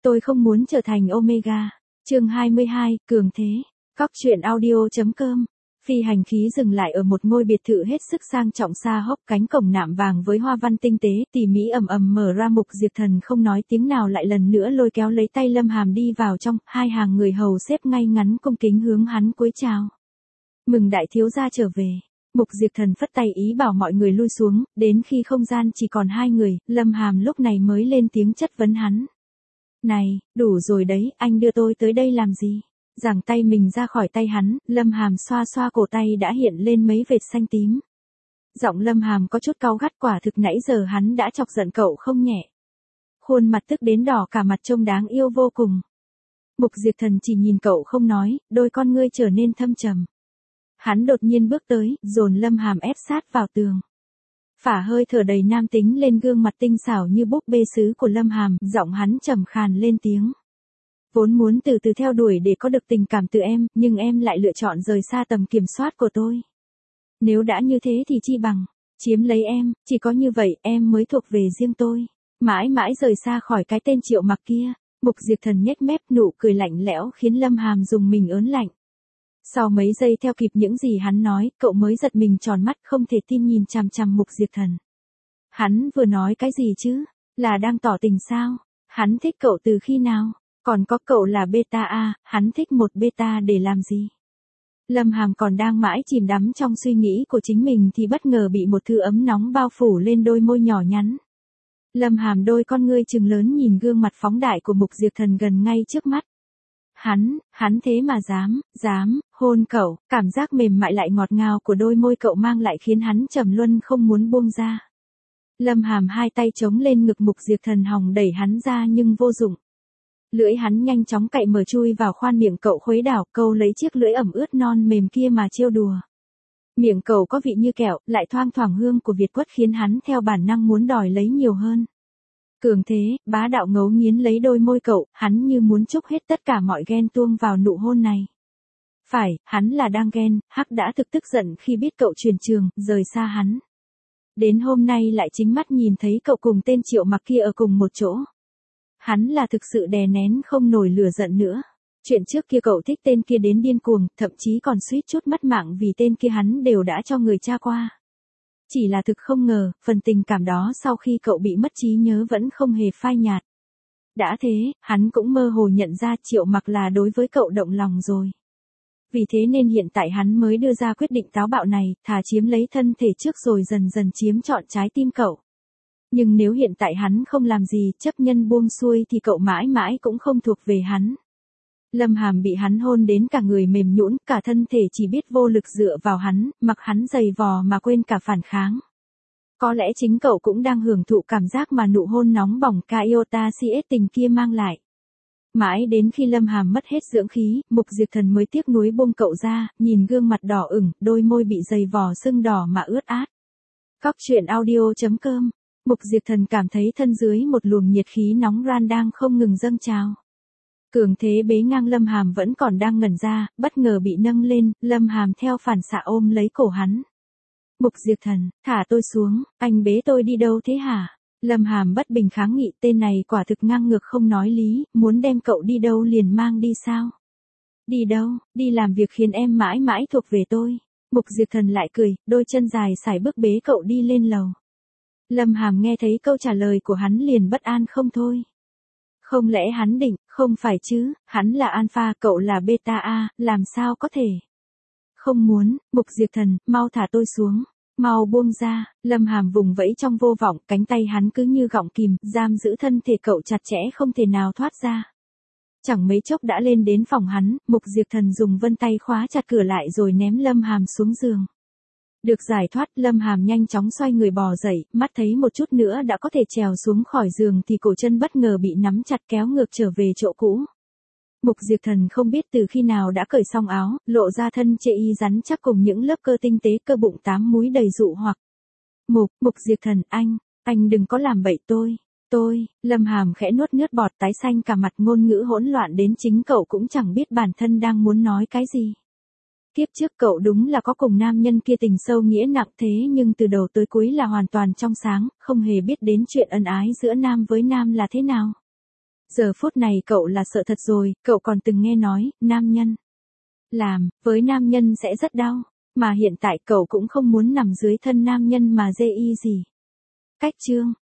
Tôi không muốn trở thành Omega. Chương 22, cường thế. Cóc truyện audio.com. Phi hành khí dừng lại ở một ngôi biệt thự hết sức sang trọng xa hốc, cánh cổng nạm vàng với hoa văn tinh tế, tỉ mỉ ầm ầm mở ra. Mục Diệp Thần không nói tiếng nào lại lần nữa lôi kéo lấy tay Lâm Hàm đi vào trong, hai hàng người hầu xếp ngay ngắn cung kính hướng hắn cúi chào. Mừng đại thiếu gia trở về. Mục Diệp Thần phất tay ý bảo mọi người lui xuống, đến khi không gian chỉ còn hai người, Lâm Hàm lúc này mới lên tiếng chất vấn hắn. Này, đủ rồi đấy, anh đưa tôi tới đây làm gì? Giằng tay mình ra khỏi tay hắn, Lâm Hàm xoa xoa cổ tay đã hiện lên mấy vệt xanh tím. Giọng Lâm Hàm có chút cáu gắt, quả thực nãy giờ hắn đã chọc giận cậu không nhẹ. Khuôn mặt tức đến đỏ cả mặt trông đáng yêu vô cùng. Mục Diệp Thần chỉ nhìn cậu không nói, đôi con ngươi trở nên thâm trầm. Hắn đột nhiên bước tới, dồn Lâm Hàm ép sát vào tường. Phả hơi thở đầy nam tính lên gương mặt tinh xảo như búp bê sứ của Lâm Hàm, giọng hắn trầm khàn lên tiếng. Vốn muốn từ từ theo đuổi để có được tình cảm từ em, nhưng em lại lựa chọn rời xa tầm kiểm soát của tôi. Nếu đã như thế thì chi bằng chiếm lấy em, chỉ có như vậy em mới thuộc về riêng tôi. Mãi mãi rời xa khỏi cái tên Triệu Mặc kia. Mục Diệp Thần nhếch mép, nụ cười lạnh lẽo khiến Lâm Hàm dùng mình ớn lạnh. Sau mấy giây theo kịp những gì hắn nói, cậu mới giật mình tròn mắt không thể tin nhìn chằm chằm Mục Diệp Thần. Hắn vừa nói cái gì chứ? Là đang tỏ tình sao? Hắn thích cậu từ khi nào? Còn có cậu là beta A, hắn thích một beta để làm gì? Lâm Hàm còn đang mãi chìm đắm trong suy nghĩ của chính mình thì bất ngờ bị một thứ ấm nóng bao phủ lên đôi môi nhỏ nhắn. Lâm Hàm đôi con ngươi trừng lớn nhìn gương mặt phóng đại của Mục Diệp Thần gần ngay trước mắt. Hắn thế mà dám, hôn cậu, cảm giác mềm mại lại ngọt ngào của đôi môi cậu mang lại khiến hắn trầm luân không muốn buông ra. Lâm Hàm hai tay chống lên ngực Mục Diệp Thần hòng đẩy hắn ra nhưng vô dụng. Lưỡi hắn nhanh chóng cạy mở chui vào khoan miệng cậu khuấy đảo, câu lấy chiếc lưỡi ẩm ướt non mềm kia mà trêu đùa. Miệng cậu có vị như kẹo, lại thoang thoảng hương của Việt quất khiến hắn theo bản năng muốn đòi lấy nhiều hơn. Cường thế, bá đạo ngấu nghiến lấy đôi môi cậu, hắn như muốn trút hết tất cả mọi ghen tuông vào nụ hôn này. Phải, hắn là đang ghen, hắc đã tức giận khi biết cậu chuyển trường, rời xa hắn. Đến hôm nay lại chính mắt nhìn thấy cậu cùng tên Triệu Mặc kia ở cùng một chỗ. Hắn là thực sự đè nén không nổi lửa giận nữa. Chuyện trước kia cậu thích tên kia đến điên cuồng, thậm chí còn suýt chút mất mạng vì tên kia hắn đều đã cho người tra qua. Chỉ là thực không ngờ, phần tình cảm đó sau khi cậu bị mất trí nhớ vẫn không hề phai nhạt. Đã thế, hắn cũng mơ hồ nhận ra Triệu Mặc là đối với cậu động lòng rồi. Vì thế nên hiện tại hắn mới đưa ra quyết định táo bạo này, thà chiếm lấy thân thể trước rồi dần dần chiếm trọn trái tim cậu. Nhưng nếu hiện tại hắn không làm gì, chấp nhân buông xuôi thì cậu mãi mãi cũng không thuộc về hắn. Lâm Hàm bị hắn hôn đến cả người mềm nhũn, cả thân thể chỉ biết vô lực dựa vào hắn, mặc hắn giày vò mà quên cả phản kháng. Có lẽ chính cậu cũng đang hưởng thụ cảm giác mà nụ hôn nóng bỏng Iota CS tình kia mang lại. Mãi đến khi Lâm Hàm mất hết dưỡng khí, Mục Diệp Thần mới tiếc nuối buông cậu ra, nhìn gương mặt đỏ ửng, đôi môi bị giày vò sưng đỏ mà ướt át. Cóc truyện audio.com. Mục Diệp Thần cảm thấy thân dưới một luồng nhiệt khí nóng ran đang không ngừng dâng trào. Cường thế bế ngang Lâm Hàm vẫn còn đang ngẩn ra, bất ngờ bị nâng lên, Lâm Hàm theo phản xạ ôm lấy cổ hắn. Mục Diệp Thần, thả tôi xuống, anh bế tôi đi đâu thế hả? Lâm Hàm bất bình kháng nghị, tên này quả thực ngang ngược không nói lý, muốn đem cậu đi đâu liền mang đi sao? Đi đâu, đi làm việc khiến em mãi mãi thuộc về tôi. Mục Diệp Thần lại cười, đôi chân dài sải bước bế cậu đi lên lầu. Lâm Hàm nghe thấy câu trả lời của hắn liền bất an không thôi. Không lẽ hắn định, không phải chứ, hắn là alpha, cậu là beta A, làm sao có thể? Không muốn, Mục Diệp Thần, mau thả tôi xuống, mau buông ra. Lâm Hàm vùng vẫy trong vô vọng, cánh tay hắn cứ như gọng kìm, giam giữ thân thể cậu chặt chẽ không thể nào thoát ra. Chẳng mấy chốc đã lên đến phòng hắn, Mục Diệp Thần dùng vân tay khóa chặt cửa lại rồi ném Lâm Hàm xuống giường. Được giải thoát, Lâm Hàm nhanh chóng xoay người bò dậy, mắt thấy một chút nữa đã có thể trèo xuống khỏi giường thì cổ chân bất ngờ bị nắm chặt kéo ngược trở về chỗ cũ. Mục Diệp Thần không biết từ khi nào đã cởi xong áo, lộ ra thân chê y rắn chắc cùng những lớp cơ tinh tế, cơ bụng 8 múi đầy dụ hoặc. Mục Diệp Thần, anh đừng có làm bậy tôi, Lâm Hàm khẽ nuốt nước bọt tái xanh cả mặt, ngôn ngữ hỗn loạn đến chính cậu cũng chẳng biết bản thân đang muốn nói cái gì. Kiếp trước cậu đúng là có cùng nam nhân kia tình sâu nghĩa nặng thế nhưng từ đầu tới cuối là hoàn toàn trong sáng, không hề biết đến chuyện ân ái giữa nam với nam là thế nào. Giờ phút này cậu là sợ thật rồi, cậu còn từng nghe nói, nam nhân làm, với nam nhân sẽ rất đau. Mà hiện tại cậu cũng không muốn nằm dưới thân nam nhân mà dê y gì. Cách chương